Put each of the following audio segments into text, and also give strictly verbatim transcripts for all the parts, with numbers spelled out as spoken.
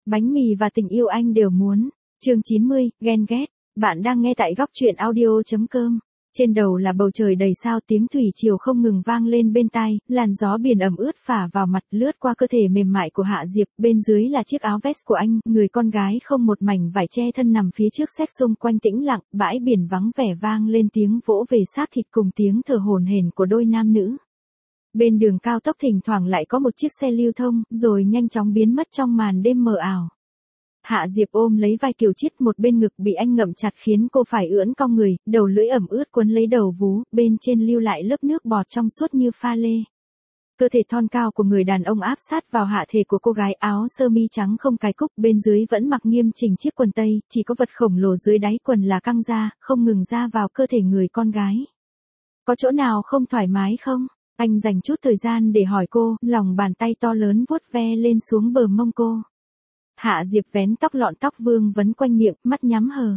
Bánh mì và tình yêu anh đều muốn. Chương chín mươi, ghen ghét. Bạn đang nghe tại góc truyện audio chấm com. Trên đầu là bầu trời đầy sao, tiếng thủy triều không ngừng vang lên bên tai, làn gió biển ẩm ướt phả vào mặt lướt qua cơ thể mềm mại của Hạ Diệp, bên dưới là chiếc áo vest của anh, người con gái không một mảnh vải che thân nằm phía trước xét xung quanh tĩnh lặng, bãi biển vắng vẻ vang lên tiếng vỗ về xác thịt cùng tiếng thở hổn hển của đôi nam nữ. Bên đường cao tốc thỉnh thoảng lại có một chiếc xe lưu thông, rồi nhanh chóng biến mất trong màn đêm mờ ảo. Hạ Diệp ôm lấy vai Kiều Chiết, một bên ngực bị anh ngậm chặt khiến cô phải ưỡn cong người, đầu lưỡi ẩm ướt quấn lấy đầu vú, bên trên lưu lại lớp nước bọt trong suốt như pha lê. Cơ thể thon cao của người đàn ông áp sát vào hạ thể của cô gái, áo sơ mi trắng không cài cúc, bên dưới vẫn mặc nghiêm chỉnh chiếc quần tây, chỉ có vật khổng lồ dưới đáy quần là căng ra, không ngừng ra vào cơ thể người con gái. Có chỗ nào không thoải mái không? Anh dành chút thời gian để hỏi cô, lòng bàn tay to lớn vuốt ve lên xuống bờ mông cô. Hạ Diệp vén tóc lọn tóc vương vấn quanh miệng, mắt nhắm hờ.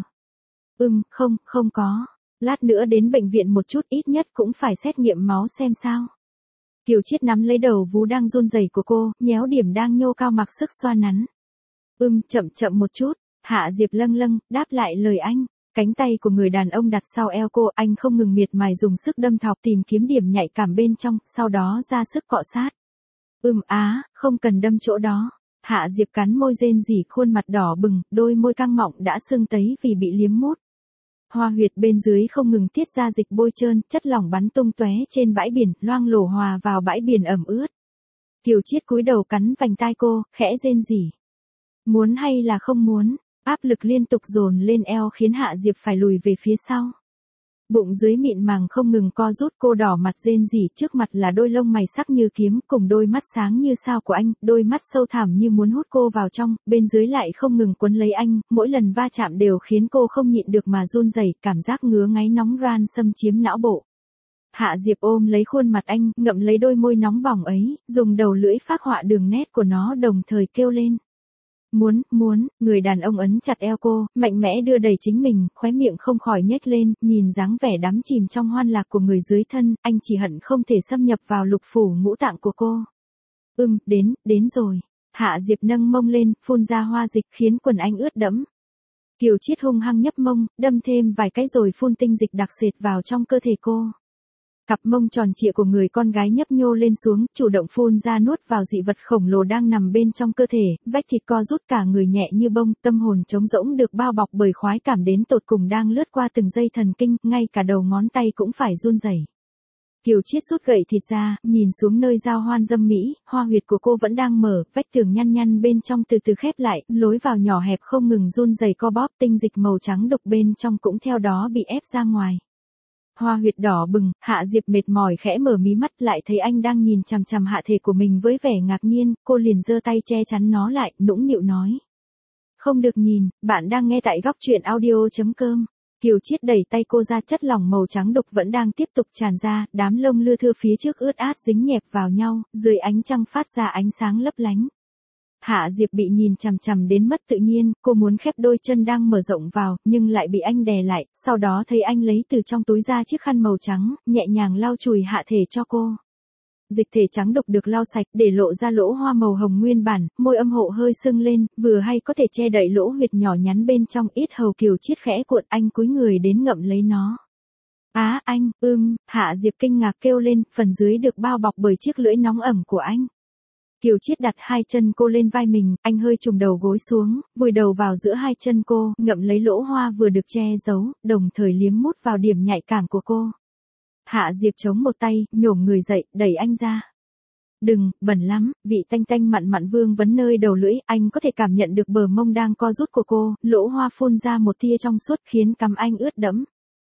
Ừm, không, không có. Lát nữa đến bệnh viện một chút, ít nhất cũng phải xét nghiệm máu xem sao. Kiều Chiết nắm lấy đầu vú đang run rẩy của cô, nhéo điểm đang nhô cao mặc sức xoa nắn. Ừm, chậm chậm một chút. Hạ Diệp lâng lâng, đáp lại lời anh. Cánh tay của người đàn ông đặt sau eo cô, anh không ngừng miệt mài dùng sức đâm thọc tìm kiếm điểm nhạy cảm bên trong, sau đó ra sức cọ sát. Ừm á, không cần đâm chỗ đó. Hạ Diệp cắn môi rên rỉ, khuôn mặt đỏ bừng, đôi môi căng mọng đã sưng tấy vì bị liếm mút. Hoa huyệt bên dưới không ngừng tiết ra dịch bôi trơn, chất lỏng bắn tung tóe trên bãi biển, loang lổ hòa vào bãi biển ẩm ướt. Kiều Chiết cúi đầu cắn vành tai cô, khẽ rên rỉ. Muốn hay là không muốn? Áp lực liên tục dồn lên eo khiến Hạ Diệp phải lùi về phía sau. Bụng dưới mịn màng không ngừng co rút, cô đỏ mặt rên rỉ, trước mặt là đôi lông mày sắc như kiếm cùng đôi mắt sáng như sao của anh, đôi mắt sâu thẳm như muốn hút cô vào trong, bên dưới lại không ngừng quấn lấy anh, mỗi lần va chạm đều khiến cô không nhịn được mà run rẩy, cảm giác ngứa ngáy nóng ran xâm chiếm não bộ. Hạ Diệp ôm lấy khuôn mặt anh, ngậm lấy đôi môi nóng bỏng ấy, dùng đầu lưỡi phác họa đường nét của nó đồng thời kêu lên. Muốn, muốn, người đàn ông ấn chặt eo cô, mạnh mẽ đưa đẩy chính mình, khóe miệng không khỏi nhếch lên, nhìn dáng vẻ đắm chìm trong hoan lạc của người dưới thân, anh chỉ hận không thể xâm nhập vào lục phủ ngũ tạng của cô. Ừm, đến, đến rồi. Hạ Diệp nâng mông lên, phun ra hoa dịch khiến quần anh ướt đẫm. Kiều Chiết hung hăng nhấp mông, đâm thêm vài cái rồi phun tinh dịch đặc sệt vào trong cơ thể cô. Cặp mông tròn trịa của người con gái nhấp nhô lên xuống, chủ động phun ra nuốt vào dị vật khổng lồ đang nằm bên trong cơ thể, vách thịt co rút cả người nhẹ như bông, tâm hồn trống rỗng được bao bọc bởi khoái cảm đến tột cùng đang lướt qua từng dây thần kinh, ngay cả đầu ngón tay cũng phải run rẩy. Kiều Chiết rút gậy thịt ra, nhìn xuống nơi giao hoan dâm mỹ, hoa huyệt của cô vẫn đang mở, vách tường nhăn nhăn bên trong từ từ khép lại, lối vào nhỏ hẹp không ngừng run rẩy co bóp, tinh dịch màu trắng đục bên trong cũng theo đó bị ép ra ngoài. Hoa huyệt đỏ bừng, Hạ Diệp mệt mỏi khẽ mở mí mắt, lại thấy anh đang nhìn chằm chằm hạ thể của mình với vẻ ngạc nhiên, cô liền giơ tay che chắn nó lại, nũng nịu nói. Không được nhìn, bạn đang nghe tại góc truyện audio chấm com. Kiều Chiết đẩy tay cô ra, chất lỏng màu trắng đục vẫn đang tiếp tục tràn ra, đám lông lưa thưa phía trước ướt át dính nhẹp vào nhau, dưới ánh trăng phát ra ánh sáng lấp lánh. Hạ Diệp bị nhìn chằm chằm đến mất tự nhiên, cô muốn khép đôi chân đang mở rộng vào, nhưng lại bị anh đè lại, sau đó thấy anh lấy từ trong túi ra chiếc khăn màu trắng, nhẹ nhàng lau chùi hạ thể cho cô. Dịch thể trắng đục được lau sạch, để lộ ra lỗ hoa màu hồng nguyên bản, môi âm hộ hơi sưng lên, vừa hay có thể che đậy lỗ huyệt nhỏ nhắn bên trong, ít hầu Kiều Chiết khẽ cuộn, anh cúi người đến ngậm lấy nó. Á, anh, ưm, Hạ Diệp kinh ngạc kêu lên, phần dưới được bao bọc bởi chiếc lưỡi nóng ẩm của anh. Kiều Chiết đặt hai chân cô lên vai mình, anh hơi trùng đầu gối xuống, vùi đầu vào giữa hai chân cô, ngậm lấy lỗ hoa vừa được che giấu, đồng thời liếm mút vào điểm nhạy cảm của cô. Hạ Diệp chống một tay, nhổm người dậy, đẩy anh ra. Đừng, bẩn lắm, vị tanh tanh mặn mặn vương vấn nơi đầu lưỡi, anh có thể cảm nhận được bờ mông đang co rút của cô, lỗ hoa phun ra một tia trong suốt khiến cằm anh ướt đẫm.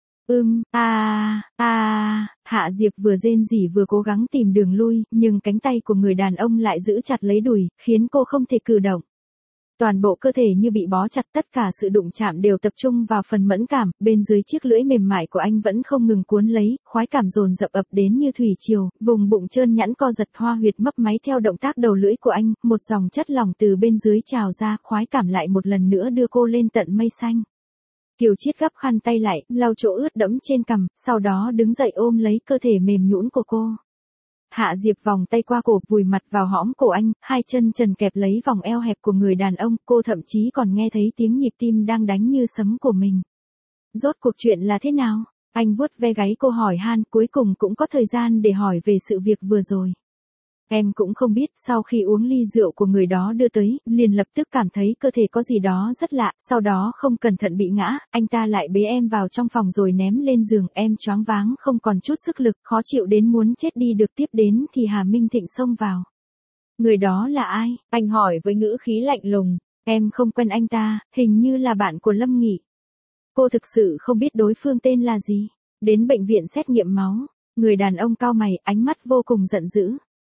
Ưm, a, a, Hạ Diệp vừa rên rỉ vừa cố gắng tìm đường lui, nhưng cánh tay của người đàn ông lại giữ chặt lấy đùi, khiến cô không thể cử động. Toàn bộ cơ thể như bị bó chặt, tất cả sự đụng chạm đều tập trung vào phần mẫn cảm, bên dưới chiếc lưỡi mềm mại của anh vẫn không ngừng cuốn lấy, khoái cảm dồn dập ập đến như thủy triều, vùng bụng trơn nhẵn co giật, hoa huyệt mấp máy theo động tác đầu lưỡi của anh, một dòng chất lỏng từ bên dưới trào ra, khoái cảm lại một lần nữa đưa cô lên tận mây xanh. Kiều Chiết gấp khăn tay lại, lau chỗ ướt đẫm trên cằm, sau đó đứng dậy ôm lấy cơ thể mềm nhũn của cô. Hạ Diệp vòng tay qua cổ vùi mặt vào hõm cổ anh, hai chân trần kẹp lấy vòng eo hẹp của người đàn ông, cô thậm chí còn nghe thấy tiếng nhịp tim đang đánh như sấm của mình. Rốt cuộc chuyện là thế nào? Anh vuốt ve gáy cô hỏi han, cuối cùng cũng có thời gian để hỏi về sự việc vừa rồi. Em cũng không biết, sau khi uống ly rượu của người đó đưa tới, liền lập tức cảm thấy cơ thể có gì đó rất lạ, sau đó không cẩn thận bị ngã, anh ta lại bế em vào trong phòng rồi ném lên giường, em choáng váng không còn chút sức lực, khó chịu đến muốn chết đi được. Tiếp đến thì Hà Minh Thịnh xông vào. Người đó là ai? Anh hỏi với ngữ khí lạnh lùng. Em không quen anh ta, hình như là bạn của Lâm Nghị. Cô thực sự không biết đối phương tên là gì. Đến bệnh viện xét nghiệm máu, người đàn ông cau mày, ánh mắt vô cùng giận dữ.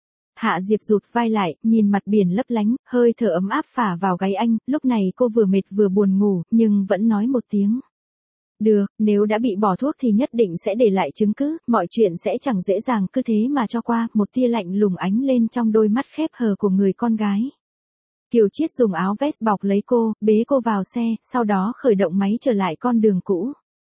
Hạ Diệp rụt vai lại, nhìn mặt biển lấp lánh, hơi thở ấm áp phả vào gáy anh, lúc này cô vừa mệt vừa buồn ngủ, nhưng vẫn nói một tiếng. Được, nếu đã bị bỏ thuốc thì nhất định sẽ để lại chứng cứ, mọi chuyện sẽ chẳng dễ dàng cứ thế mà cho qua, một tia lạnh lùng ánh lên trong đôi mắt khép hờ của người con gái. Kiều Chiết dùng áo vest bọc lấy cô, bế cô vào xe, sau đó khởi động máy trở lại con đường cũ.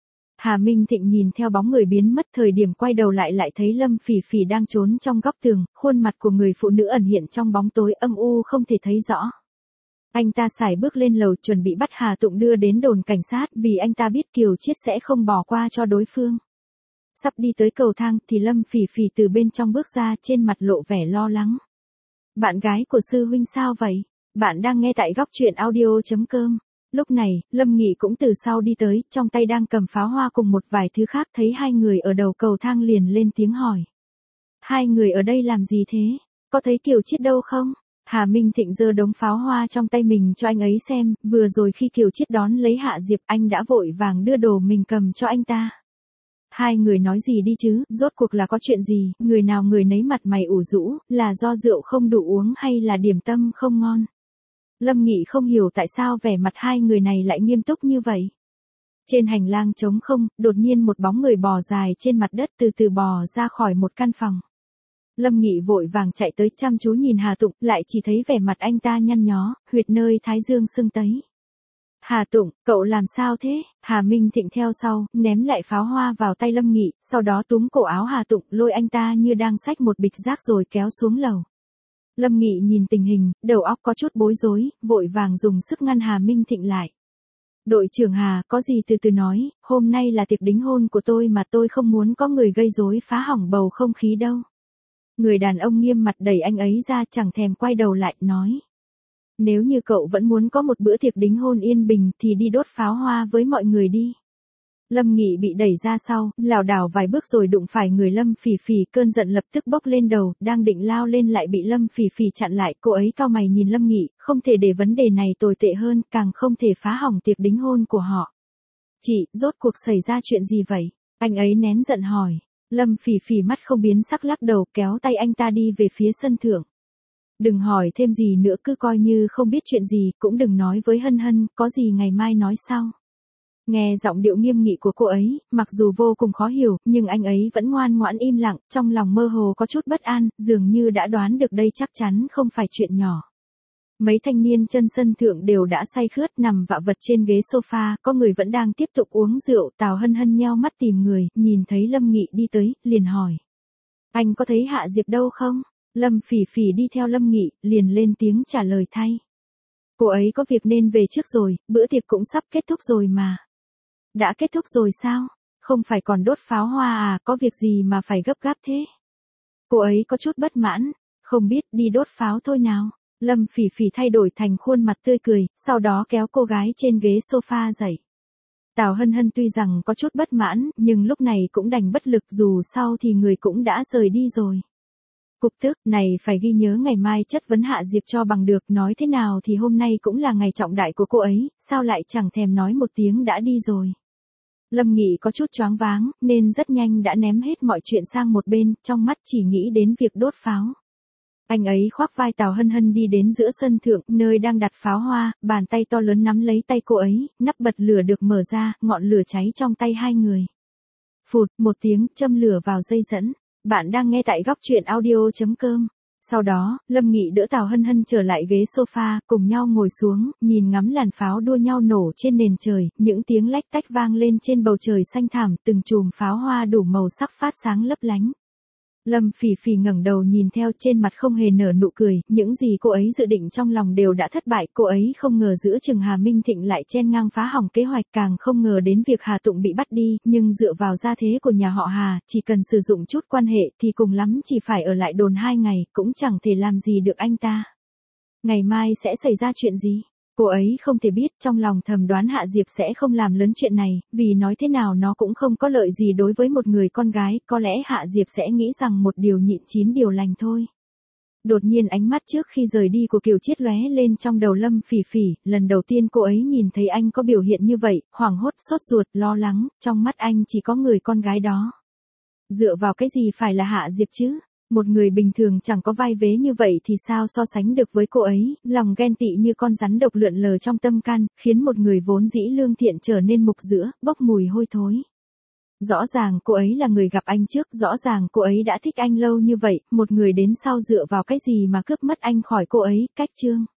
Hà Minh Thịnh nhìn theo bóng người biến mất, thời điểm quay đầu lại lại thấy Lâm Phỉ Phỉ đang trốn trong góc tường, khuôn mặt của người phụ nữ ẩn hiện trong bóng tối âm u không thể thấy rõ. Anh ta sải bước lên lầu chuẩn bị bắt Hà Tụng đưa đến đồn cảnh sát vì anh ta biết Kiều Chiết sẽ không bỏ qua cho đối phương. Sắp đi tới cầu thang thì Lâm Phỉ Phỉ từ bên trong bước ra, trên mặt lộ vẻ lo lắng. Bạn gái của sư huynh sao vậy? Bạn đang nghe tại góc truyện audio chấm com. Lúc này, Lâm Nghị cũng từ sau đi tới, trong tay đang cầm pháo hoa cùng một vài thứ khác, thấy hai người ở đầu cầu thang liền lên tiếng hỏi. Hai người ở đây làm gì thế? Có thấy Kiều Chiết đâu không? Hà Minh Thịnh giơ đống pháo hoa trong tay mình cho anh ấy xem, vừa rồi khi Kiều Chiết đón lấy Hạ Diệp anh đã vội vàng đưa đồ mình cầm cho anh ta. Hai người nói gì đi chứ, rốt cuộc là có chuyện gì, người nào người nấy mặt mày ủ rũ, là do rượu không đủ uống hay là điểm tâm không ngon? Lâm Nghị không hiểu tại sao vẻ mặt hai người này lại nghiêm túc như vậy. Trên hành lang trống không, đột nhiên một bóng người bò dài trên mặt đất từ từ bò ra khỏi một căn phòng. Lâm Nghị vội vàng chạy tới chăm chú nhìn Hà Tụng, lại chỉ thấy vẻ mặt anh ta nhăn nhó, huyệt nơi thái dương sưng tấy. Hà Tụng, cậu làm sao thế? Hà Minh Thịnh theo sau, ném lại pháo hoa vào tay Lâm Nghị, sau đó túm cổ áo Hà Tụng, lôi anh ta như đang xách một bịch rác rồi kéo xuống lầu. Lâm Nghị nhìn tình hình, đầu óc có chút bối rối, vội vàng dùng sức ngăn Hà Minh Thịnh lại. Đội trưởng Hà, có gì từ từ nói, hôm nay là tiệc đính hôn của tôi mà tôi không muốn có người gây rối phá hỏng bầu không khí đâu. Người đàn ông nghiêm mặt đẩy anh ấy ra, chẳng thèm quay đầu lại, nói. Nếu như cậu vẫn muốn có một bữa tiệc đính hôn yên bình thì đi đốt pháo hoa với mọi người đi. Lâm Nghị bị đẩy ra sau, lảo đảo vài bước rồi đụng phải người Lâm Phỉ Phỉ, cơn giận lập tức bốc lên đầu, đang định lao lên lại bị Lâm Phỉ Phỉ chặn lại, cô ấy cau mày nhìn Lâm Nghị, không thể để vấn đề này tồi tệ hơn, càng không thể phá hỏng tiệc đính hôn của họ. Chị, rốt cuộc xảy ra chuyện gì vậy? Anh ấy nén giận hỏi. Lâm Phỉ Phỉ mắt không biến sắc lắc đầu, kéo tay anh ta đi về phía sân thượng. Đừng hỏi thêm gì nữa, cứ coi như không biết chuyện gì, cũng đừng nói với Hân Hân, có gì ngày mai nói sau. Nghe giọng điệu nghiêm nghị của cô ấy, mặc dù vô cùng khó hiểu, nhưng anh ấy vẫn ngoan ngoãn im lặng, trong lòng mơ hồ có chút bất an, dường như đã đoán được đây chắc chắn không phải chuyện nhỏ. Mấy thanh niên chân sân thượng đều đã say khướt nằm vạ vật trên ghế sofa, có người vẫn đang tiếp tục uống rượu, Tào Hân Hân nheo mắt tìm người, nhìn thấy Lâm Nghị đi tới, liền hỏi. Anh có thấy Hạ Diệp đâu không? Lâm Phỉ Phỉ đi theo Lâm Nghị, liền lên tiếng trả lời thay. Cô ấy có việc nên về trước rồi, bữa tiệc cũng sắp kết thúc rồi mà. Đã kết thúc rồi sao? Không phải còn đốt pháo hoa à, có việc gì mà phải gấp gáp thế? Cô ấy có chút bất mãn, không biết đi đốt pháo thôi nào. Lâm Phỉ Phỉ thay đổi thành khuôn mặt tươi cười, sau đó kéo cô gái trên ghế sofa dậy. Tào Hân Hân tuy rằng có chút bất mãn, nhưng lúc này cũng đành bất lực, dù sao thì người cũng đã rời đi rồi. Cục tức này phải ghi nhớ ngày mai chất vấn Hạ Diệp cho bằng được, nói thế nào thì hôm nay cũng là ngày trọng đại của cô ấy, sao lại chẳng thèm nói một tiếng đã đi rồi. Lâm Nghị có chút choáng váng, nên rất nhanh đã ném hết mọi chuyện sang một bên, trong mắt chỉ nghĩ đến việc đốt pháo. Anh ấy khoác vai Tào Hân Hân đi đến giữa sân thượng, nơi đang đặt pháo hoa, bàn tay to lớn nắm lấy tay cô ấy, nắp bật lửa được mở ra, ngọn lửa cháy trong tay hai người. Phụt, một tiếng, châm lửa vào dây dẫn. Bạn đang nghe tại góc truyện audio chấm com. Sau đó, Lâm Nghị đỡ Tào Hân Hân trở lại ghế sofa, cùng nhau ngồi xuống, nhìn ngắm làn pháo đua nhau nổ trên nền trời, những tiếng lách tách vang lên trên bầu trời xanh thẳm, từng chùm pháo hoa đủ màu sắc phát sáng lấp lánh. Lâm Phỉ Phỉ ngẩng đầu nhìn theo, trên mặt không hề nở nụ cười, những gì cô ấy dự định trong lòng đều đã thất bại, cô ấy không ngờ giữa chừng Hà Minh Thịnh lại chen ngang phá hỏng kế hoạch, càng không ngờ đến việc Hà Tụng bị bắt đi, nhưng dựa vào gia thế của nhà họ Hà, chỉ cần sử dụng chút quan hệ thì cùng lắm chỉ phải ở lại đồn hai ngày, cũng chẳng thể làm gì được anh ta. Ngày mai sẽ xảy ra chuyện gì? Cô ấy không thể biết, trong lòng thầm đoán Hạ Diệp sẽ không làm lớn chuyện này, vì nói thế nào nó cũng không có lợi gì đối với một người con gái, có lẽ Hạ Diệp sẽ nghĩ rằng một điều nhịn chín điều lành thôi. Đột nhiên ánh mắt trước khi rời đi của Kiều Chiết lóe lên trong đầu Lâm Phỉ Phỉ, lần đầu tiên cô ấy nhìn thấy anh có biểu hiện như vậy, hoảng hốt, sốt ruột, lo lắng, trong mắt anh chỉ có người con gái đó. Dựa vào cái gì phải là Hạ Diệp chứ? Một người bình thường chẳng có vai vế như vậy thì sao so sánh được với cô ấy, lòng ghen tị như con rắn độc lượn lờ trong tâm can, khiến một người vốn dĩ lương thiện trở nên mục dữa, bốc mùi hôi thối. Rõ ràng cô ấy là người gặp anh trước, rõ ràng cô ấy đã thích anh lâu như vậy, một người đến sau dựa vào cái gì mà cướp mất anh khỏi cô ấy, cách chương.